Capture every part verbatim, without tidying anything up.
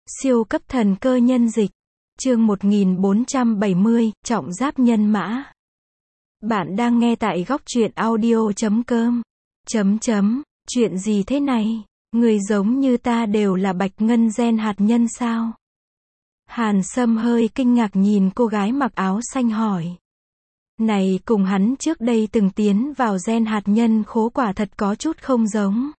Siêu cấp thần cơ nhân dịch. Chương một nghìn bốn trăm bảy mươi, trọng giáp nhân mã. Bạn đang nghe tại góc truyện audio chấm com. Chấm chấm, chuyện gì thế này? Người giống như ta đều là bạch ngân gen hạt nhân sao? Hàn Sâm hơi kinh ngạc nhìn cô gái mặc áo xanh hỏi. Này cùng hắn trước đây từng tiến vào gen hạt nhân khố quả thật có chút không giống.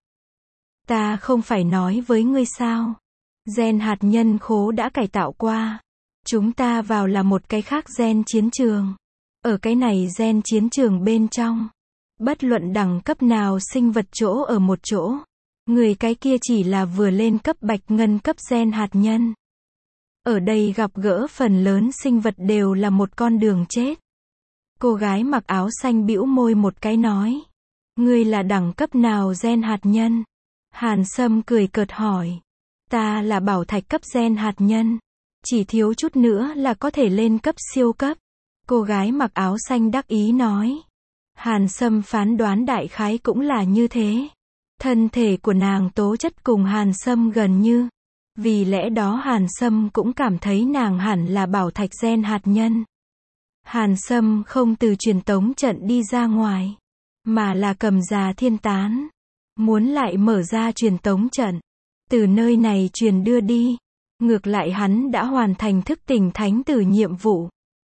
Ta không phải nói với ngươi sao? Gen hạt nhân khố đã cải tạo qua. Chúng ta vào là một cái khác gen chiến trường. Ở cái này gen chiến trường bên trong, bất luận đẳng cấp nào sinh vật chỗ ở một chỗ. Người cái kia chỉ là vừa lên cấp bạch ngân cấp gen hạt nhân. Ở đây gặp gỡ phần lớn sinh vật đều là một con đường chết. Cô gái mặc áo xanh bĩu môi một cái nói. Ngươi là đẳng cấp nào gen hạt nhân? Hàn Sâm cười cợt hỏi. Ta là bảo thạch cấp gen hạt nhân. Chỉ thiếu chút nữa là có thể lên cấp siêu cấp. Cô gái mặc áo xanh đắc ý nói. Hàn Sâm phán đoán đại khái cũng là như thế. Thân thể của nàng tố chất cùng Hàn Sâm gần như. Vì lẽ đó Hàn Sâm cũng cảm thấy nàng hẳn là bảo thạch gen hạt nhân. Hàn Sâm không từ truyền tống trận đi ra ngoài, mà là cầm già thiên tán. Muốn lại mở ra truyền tống trận. Từ nơi này truyền đưa đi. Ngược lại hắn đã hoàn thành thức tỉnh thánh tử nhiệm vụ.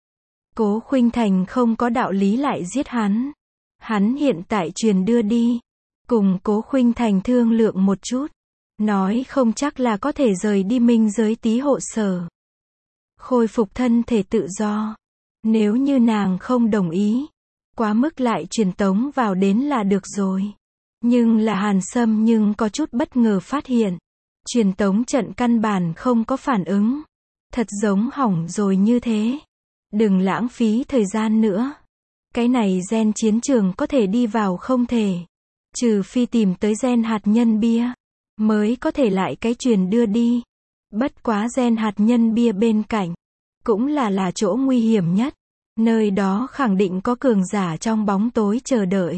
Cố Khuynh Thành không có đạo lý lại giết hắn. Hắn hiện tại truyền đưa đi. Cùng Cố Khuynh Thành thương lượng một chút. Nói không chắc là có thể rời đi minh giới tí hộ sở. Khôi phục thân thể tự do. Nếu như nàng không đồng ý, quá mức lại truyền tống vào đến là được rồi. Nhưng là Hàn Sâm nhưng có chút bất ngờ phát hiện. Truyền tống trận căn bản không có phản ứng. Thật giống hỏng rồi như thế. Đừng lãng phí thời gian nữa. Cái này gen chiến trường có thể đi vào không thể. Trừ phi tìm tới gen hạt nhân bia. Mới có thể lại cái truyền đưa đi. Bất quá gen hạt nhân bia bên cạnh. Cũng là là chỗ nguy hiểm nhất. Nơi đó khẳng định có cường giả trong bóng tối chờ đợi.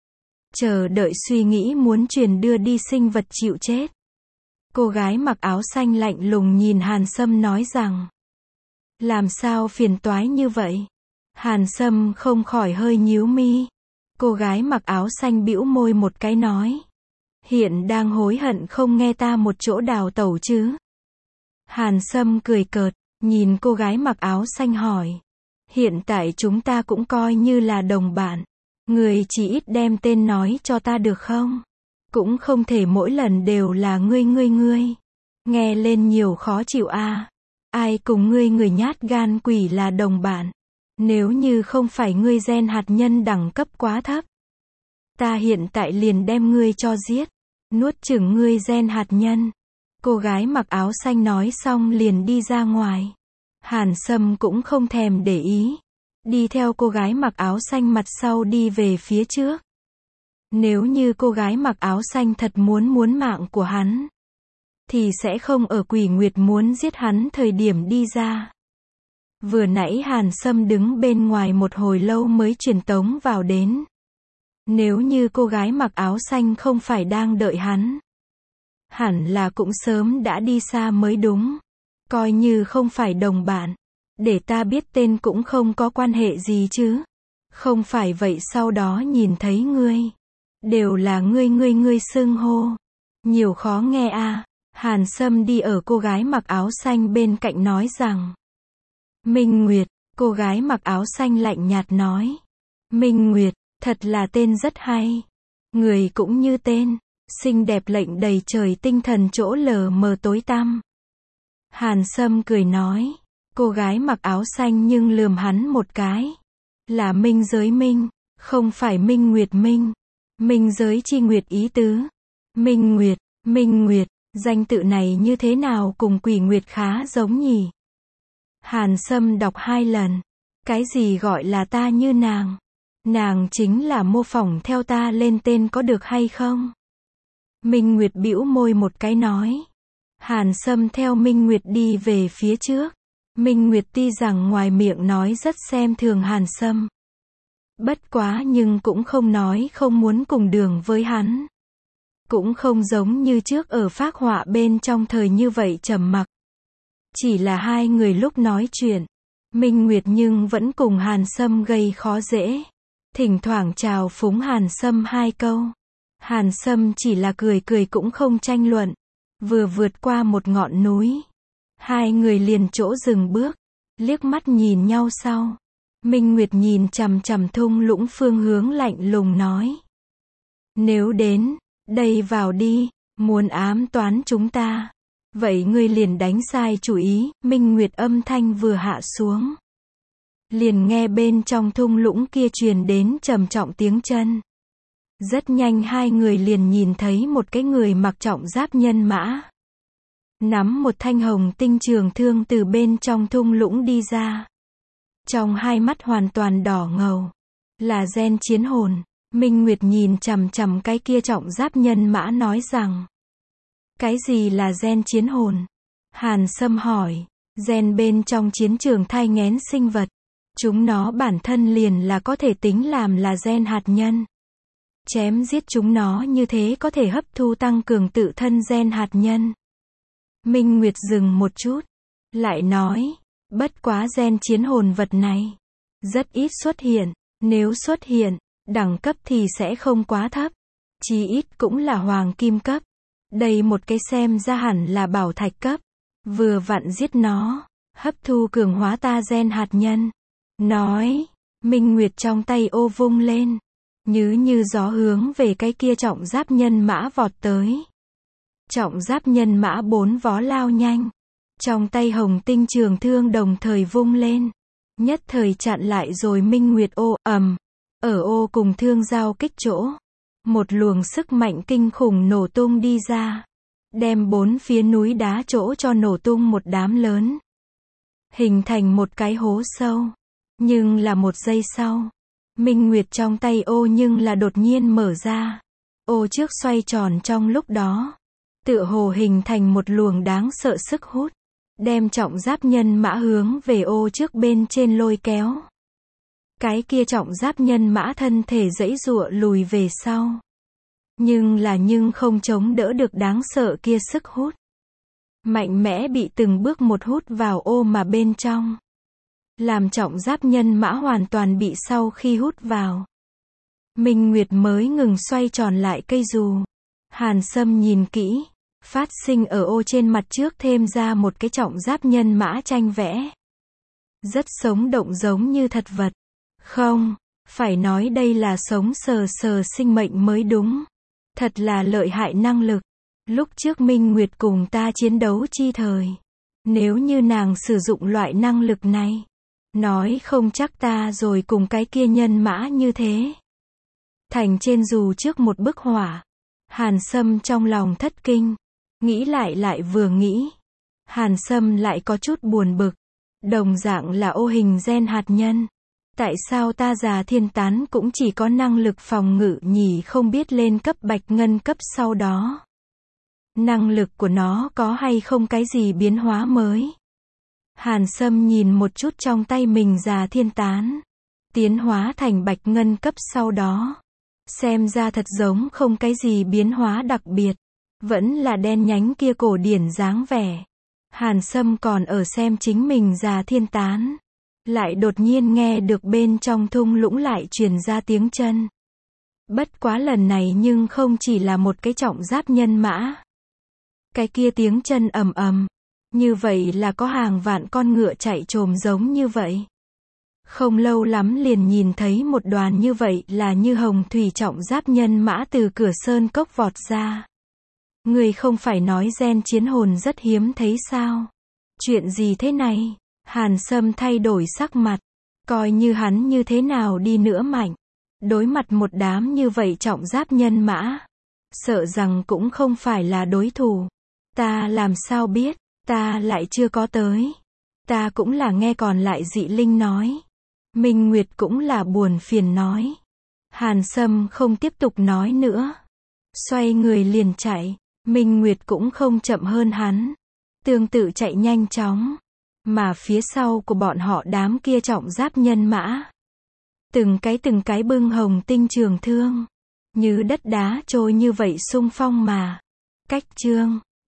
Chờ đợi suy nghĩ muốn truyền đưa đi sinh vật chịu chết. Cô gái mặc áo xanh lạnh lùng nhìn Hàn Sâm nói rằng. Làm sao phiền toái như vậy? Hàn Sâm không khỏi hơi nhíu mi. Cô gái mặc áo xanh bĩu môi một cái nói. Hiện đang hối hận không nghe ta một chỗ đào tẩu chứ? Hàn Sâm cười cợt, nhìn cô gái mặc áo xanh hỏi. Hiện tại chúng ta cũng coi như là đồng bạn. Người chỉ ít đem tên nói cho ta được không? Cũng không thể mỗi lần đều là ngươi ngươi ngươi. Nghe lên nhiều khó chịu a. À. Ai cùng ngươi người nhát gan quỷ là đồng bạn? Nếu như không phải ngươi gen hạt nhân đẳng cấp quá thấp. Ta hiện tại liền đem ngươi cho giết. Nuốt chửng ngươi gen hạt nhân. Cô gái mặc áo xanh nói xong liền đi ra ngoài. Hàn Sâm cũng không thèm để ý. Đi theo cô gái mặc áo xanh mặt sau đi về phía trước. Nếu như cô gái mặc áo xanh thật muốn muốn mạng của hắn, thì sẽ không ở Quỷ Nguyệt muốn giết hắn thời điểm đi ra. Vừa nãy Hàn Sâm đứng bên ngoài một hồi lâu mới truyền tống vào đến. Nếu như cô gái mặc áo xanh không phải đang đợi hắn, hẳn là cũng sớm đã đi xa mới đúng. Coi như không phải đồng bạn, để ta biết tên cũng không có quan hệ gì chứ. Không phải vậy sau đó nhìn thấy ngươi, đều là ngươi ngươi ngươi xưng hô. Nhiều khó nghe a. À. Hàn Sâm đi ở cô gái mặc áo xanh bên cạnh nói rằng. Minh Nguyệt, cô gái mặc áo xanh lạnh nhạt nói. Minh Nguyệt, thật là tên rất hay. Người cũng như tên, xinh đẹp lệnh đầy trời tinh thần chỗ lờ mờ tối tăm. Hàn Sâm cười nói. Cô gái mặc áo xanh nhưng lườm hắn một cái. Là Minh giới Minh, không phải Minh Nguyệt Minh. Minh giới chi Nguyệt ý tứ. Minh Nguyệt, Minh Nguyệt, danh tự này như thế nào cùng Quỷ Nguyệt khá giống nhỉ? Hàn Sâm đọc hai lần. Cái gì gọi là ta như nàng? Nàng chính là mô phỏng theo ta lên tên có được hay không? Minh Nguyệt bĩu môi một cái nói. Hàn Sâm theo Minh Nguyệt đi về phía trước. Minh Nguyệt tuy rằng ngoài miệng nói rất xem thường Hàn Sâm. Bất quá nhưng cũng không nói không muốn cùng đường với hắn. Cũng không giống như trước ở phác họa bên trong thời như vậy trầm mặc. Chỉ là hai người lúc nói chuyện, Minh Nguyệt nhưng vẫn cùng Hàn Sâm gây khó dễ. Thỉnh thoảng chào phúng Hàn Sâm hai câu. Hàn Sâm chỉ là cười cười cũng không tranh luận. Vừa vượt qua một ngọn núi, hai người liền chỗ dừng bước, liếc mắt nhìn nhau sau. Minh Nguyệt nhìn chằm chằm thung lũng phương hướng lạnh lùng nói. Nếu đến đây vào đi, muốn ám toán chúng ta, vậy ngươi liền đánh sai chủ ý. Minh Nguyệt âm thanh vừa hạ xuống, liền nghe bên trong thung lũng kia truyền đến trầm trọng tiếng chân. Rất nhanh hai người liền nhìn thấy một cái người mặc trọng giáp nhân mã, nắm một thanh hồng tinh trường thương từ bên trong thung lũng đi ra. Trong hai mắt hoàn toàn đỏ ngầu, là gen chiến hồn. Minh Nguyệt nhìn chằm chằm cái kia trọng giáp nhân mã nói rằng. Cái gì là gen chiến hồn? Hàn Sâm hỏi. Gen bên trong chiến trường thai nghén sinh vật. Chúng nó bản thân liền là có thể tính làm là gen hạt nhân. Chém giết chúng nó như thế có thể hấp thu tăng cường tự thân gen hạt nhân. Minh Nguyệt dừng một chút, lại nói, bất quá gen chiến hồn vật này rất ít xuất hiện, nếu xuất hiện, đẳng cấp thì sẽ không quá thấp, chí ít cũng là hoàng kim cấp. Đây một cái xem ra hẳn là bảo thạch cấp. Vừa vặn giết nó, hấp thu cường hóa ta gen hạt nhân. Nói, Minh Nguyệt trong tay ô vung lên, như như gió hướng về cái kia trọng giáp nhân mã vọt tới. Trọng giáp nhân mã bốn vó lao nhanh, trong tay hồng tinh trường thương đồng thời vung lên, nhất thời chặn lại rồi Minh Nguyệt ô. Ầm, ở ô cùng thương giao kích chỗ, một luồng sức mạnh kinh khủng nổ tung đi ra, đem bốn phía núi đá chỗ cho nổ tung một đám lớn, hình thành một cái hố sâu. Nhưng là một giây sau, Minh Nguyệt trong tay ô nhưng là đột nhiên mở ra. Ô trước xoay tròn trong lúc đó, tựa hồ hình thành một luồng đáng sợ sức hút, đem trọng giáp nhân mã hướng về ô trước bên trên lôi kéo. Cái kia trọng giáp nhân mã thân thể giãy giụa lùi về sau. Nhưng là nhưng không chống đỡ được đáng sợ kia sức hút. Mạnh mẽ bị từng bước một hút vào ô mà bên trong. Làm trọng giáp nhân mã hoàn toàn bị sau khi hút vào. Minh Nguyệt mới ngừng xoay tròn lại cây dù. Hàn Sâm nhìn kỹ, phát sinh ở ô trên mặt trước thêm ra một cái trọng giáp nhân mã tranh vẽ. Rất sống động giống như thật vật. Không, phải nói đây là sống sờ sờ sinh mệnh mới đúng. Thật là lợi hại năng lực. Lúc trước Minh Nguyệt cùng ta chiến đấu chi thời, nếu như nàng sử dụng loại năng lực này, nói không chắc ta rồi cùng cái kia nhân mã như thế. Thành trên dù trước một bức họa. Hàn Sâm trong lòng thất kinh. Nghĩ lại lại vừa nghĩ. Hàn Sâm lại có chút buồn bực. Đồng dạng là ô hình gen hạt nhân. Tại sao ta già thiên tán cũng chỉ có năng lực phòng ngự nhỉ, không biết lên cấp bạch ngân cấp sau đó. Năng lực của nó có hay không cái gì biến hóa mới? Hàn Sâm nhìn một chút trong tay mình già thiên tán. Tiến hóa thành bạch ngân cấp sau đó. Xem ra thật giống không cái gì biến hóa đặc biệt. Vẫn là đen nhánh kia cổ điển dáng vẻ. Hàn Sâm còn ở xem chính mình già thiên tán. Lại đột nhiên nghe được bên trong thung lũng lại truyền ra tiếng chân. Bất quá lần này nhưng không chỉ là một cái trọng giáp nhân mã. Cái kia tiếng chân ầm ầm. Như vậy là có hàng vạn con ngựa chạy trồm giống như vậy. Không lâu lắm liền nhìn thấy một đoàn như vậy là như hồng thủy trọng giáp nhân mã từ cửa sơn cốc vọt ra. Người không phải nói gen chiến hồn rất hiếm thấy sao? Chuyện gì thế này? Hàn Sâm thay đổi sắc mặt. Coi như hắn như thế nào đi nữa mạnh. Đối mặt một đám như vậy trọng giáp nhân mã. Sợ rằng cũng không phải là đối thủ. Ta làm sao biết? Ta lại chưa có tới. Ta cũng là nghe còn lại dị linh nói. Minh Nguyệt cũng là buồn phiền nói. Hàn Sâm không tiếp tục nói nữa. Xoay người liền chạy. Minh Nguyệt cũng không chậm hơn hắn. Tương tự chạy nhanh chóng. Mà phía sau của bọn họ đám kia trọng giáp nhân mã. Từng cái từng cái bưng hồng tinh trường thương. Như đất đá trôi như vậy xung phong mà. Cách chương.